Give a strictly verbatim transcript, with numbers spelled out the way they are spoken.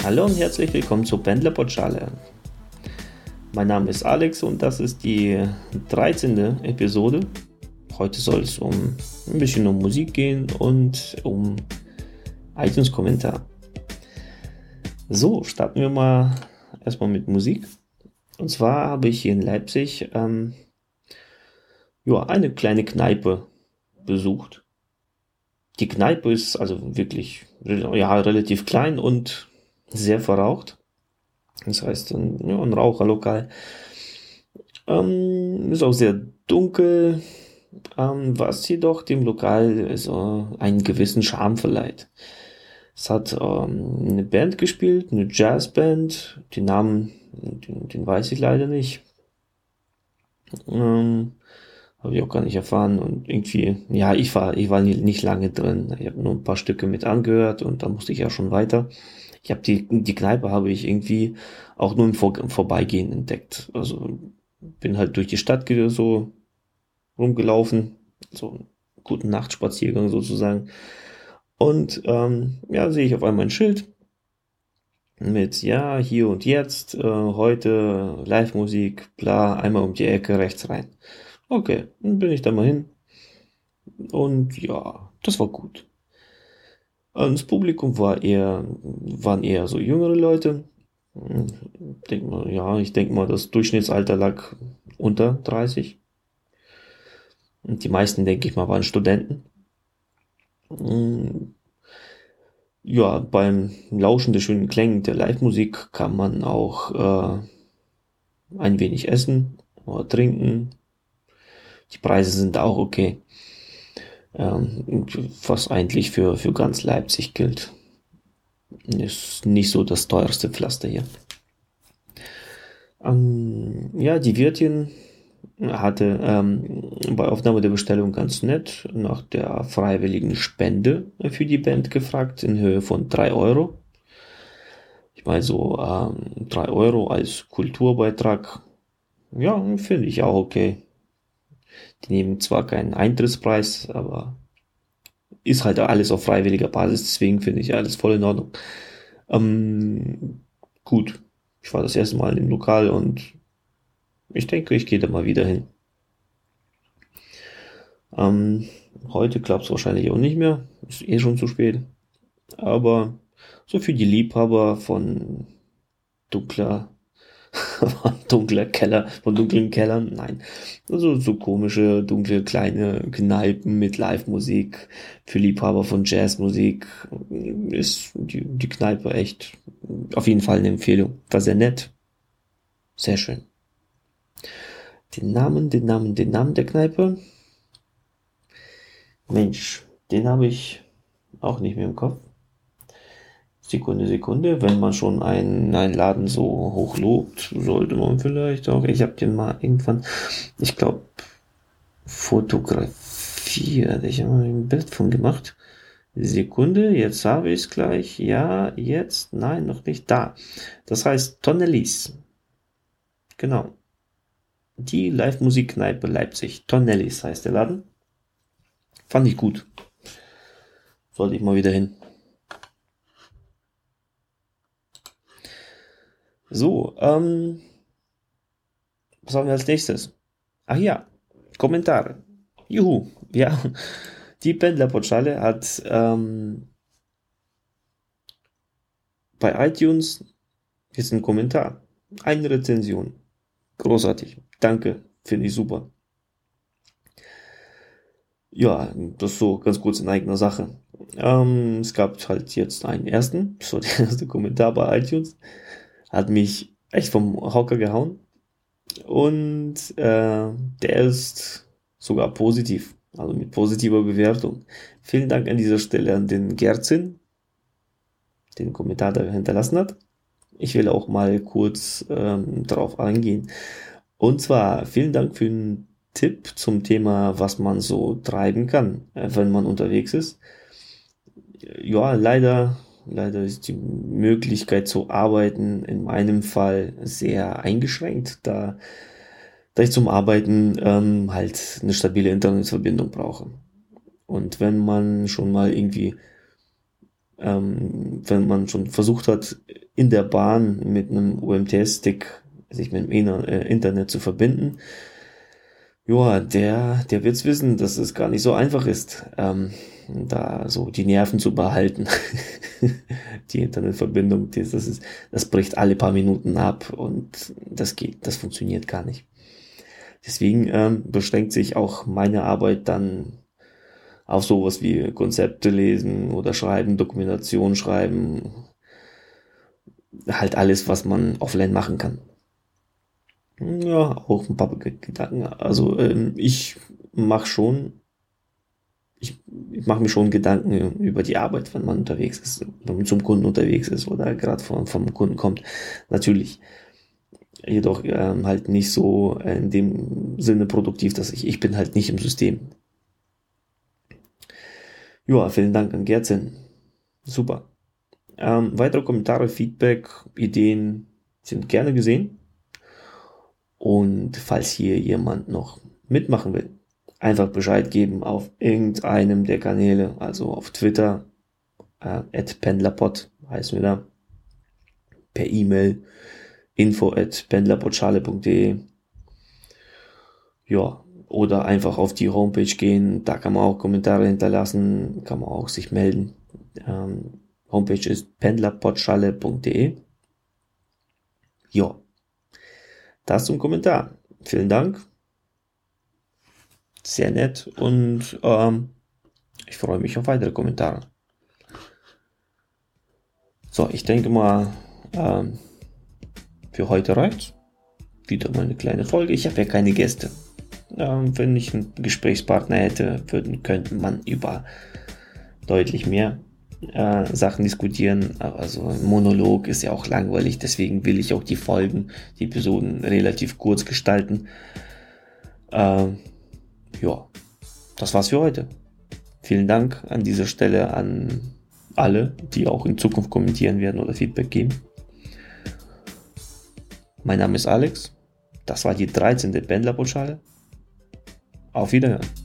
Hallo und herzlich willkommen zur Pendlerpauschale. Mein Name ist Alex und das ist die dreizehnte Episode. Heute soll es um ein bisschen um Musik gehen und um iTunes-Kommentar. So, starten wir mal erstmal mit Musik. Und zwar habe ich hier in Leipzig ähm, ja, eine kleine Kneipe besucht. Die Kneipe ist also wirklich ja, relativ klein und sehr verraucht. Das heißt, ein, ja, ein Raucherlokal. Ähm, ist auch sehr dunkel, ähm, was jedoch dem Lokal so einen gewissen Charme verleiht. Es hat ähm, eine Band gespielt, eine Jazzband. Den Namen, den, den weiß ich leider nicht. Ähm, Habe ich auch gar nicht erfahren. Und irgendwie, ja, ich war, ich war nicht lange drin. Ich habe nur ein paar Stücke mit angehört und dann musste ich ja schon weiter. Ich habe die, die Kneipe habe ich irgendwie auch nur im, Vor im Vorbeigehen entdeckt. Also bin halt durch die Stadt so rumgelaufen, so einen guten Nachtspaziergang sozusagen. Und ähm, ja, sehe ich auf einmal ein Schild mit, ja, hier und jetzt, äh, heute Live-Musik, bla, einmal um die Ecke rechts rein. Okay, dann bin ich da mal hin. Und ja, das war gut. Das Publikum war eher, waren eher so jüngere Leute. Denk mal, ja, ich denke mal, das Durchschnittsalter lag unter dreißig. Und die meisten, denke ich mal, waren Studenten. Ja, beim Lauschen der schönen Klänge der Live-Musik kann man auch äh, ein wenig essen oder trinken. Die Preise sind auch okay. Ähm, was eigentlich für, für ganz Leipzig gilt. Ist nicht so das teuerste Pflaster hier. Ähm, ja, die Wirtin hatte ähm, bei Aufnahme der Bestellung ganz nett nach der freiwilligen Spende für die Band gefragt in Höhe von drei Euro. Ich meine so ähm, drei Euro als Kulturbeitrag, ja, finde ich auch okay. Die nehmen zwar keinen Eintrittspreis, aber ist halt alles auf freiwilliger Basis, deswegen finde ich alles voll in Ordnung. Ähm, gut, ich war das erste Mal im Lokal und ich denke, ich gehe da mal wieder hin. Ähm, heute klappt es wahrscheinlich auch nicht mehr. Ist eh schon zu spät. Aber so für die Liebhaber von dunkler, dunkler Keller, von dunklen Kellern, nein. Also so komische, dunkle, kleine Kneipen mit Live-Musik. Für Liebhaber von Jazzmusik ist die, die Kneipe echt auf jeden Fall eine Empfehlung. War sehr nett. Sehr schön. Den Namen, den Namen, den Namen der Kneipe. Mensch, den habe ich auch nicht mehr im Kopf. Sekunde, Sekunde. Wenn man schon einen, einen Laden so hoch lobt, sollte man vielleicht auch. Ich habe den mal irgendwann, ich glaube, fotografiert. Ich habe mal ein Bild von gemacht. Sekunde, jetzt habe ich es gleich. Ja, jetzt, nein, noch nicht da. Das heißt Tonnellis. Genau. Die Live-Musikkneipe Leipzig. Tonnellis heißt der Laden. Fand ich gut. Sollte ich mal wieder hin. So, ähm, was haben wir als nächstes? Ach ja, Kommentare. Juhu, ja. Die Pendlerpauschale hat ähm, bei iTunes jetzt einen Kommentar. Eine Rezension. Großartig. Danke, finde ich super. Ja, das so ganz kurz in eigener Sache. Ähm, es gab halt jetzt einen ersten, so der erste Kommentar bei iTunes. Hat mich echt vom Hocker gehauen. Und äh, der ist sogar positiv, also mit positiver Bewertung. Vielen Dank an dieser Stelle an den Gerzin, den Kommentar da hinterlassen hat. Ich will auch mal kurz ähm, darauf eingehen. Und zwar vielen Dank für den Tipp zum Thema, was man so treiben kann, äh, wenn man unterwegs ist. Ja, leider, leider ist die Möglichkeit zu arbeiten in meinem Fall sehr eingeschränkt, da, da ich zum Arbeiten ähm, halt eine stabile Internetverbindung brauche. Und wenn man schon mal irgendwie Ähm, wenn man schon versucht hat, in der Bahn mit einem U M T S-Stick sich mit dem Internet zu verbinden, ja, der, der wird's wissen, dass es gar nicht so einfach ist, ähm, da so die Nerven zu behalten. Die Internetverbindung, das, das ist, das bricht alle paar Minuten ab und das geht, das funktioniert gar nicht. Deswegen ähm, beschränkt sich auch meine Arbeit dann auf sowas wie Konzepte lesen oder schreiben, Dokumentation schreiben, halt alles, was man offline machen kann. Ja, auch ein paar Gedanken. Also ähm, ich mache schon, ich, ich mache mir schon Gedanken über die Arbeit, wenn man unterwegs ist, wenn man zum Kunden unterwegs ist oder gerade vom, vom Kunden kommt. Natürlich. Jedoch ähm, halt nicht so in dem Sinne produktiv, dass ich, ich bin halt nicht im System. Ja, vielen Dank an Gerzen. Super. Ähm, weitere Kommentare, Feedback, Ideen sind gerne gesehen. Und falls hier jemand noch mitmachen will, einfach Bescheid geben auf irgendeinem der Kanäle, also auf Twitter, äh, at pendlerpod heißen wir da, per E-Mail, info at pendlerpodschale punkt de. Ja, oder einfach auf die Homepage gehen, da kann man auch Kommentare hinterlassen, kann man auch sich melden. Ähm, Homepage ist pendlerpodschale punkt de. Ja, das zum Kommentar. Vielen Dank. Sehr nett und ähm, ich freue mich auf weitere Kommentare. So, ich denke mal, ähm, für heute reicht's. Wieder mal eine kleine Folge. Ich habe ja keine Gäste. Ähm, wenn ich einen Gesprächspartner hätte, würden, könnte man über deutlich mehr äh, Sachen diskutieren. Also ein Monolog ist ja auch langweilig, deswegen will ich auch die Folgen, die Episoden relativ kurz gestalten. Ähm, ja, das war's für heute. Vielen Dank an dieser Stelle an alle, die auch in Zukunft kommentieren werden oder Feedback geben. Mein Name ist Alex. Das war die dreizehnte Pendlerpodschale. Auf Wiederhören.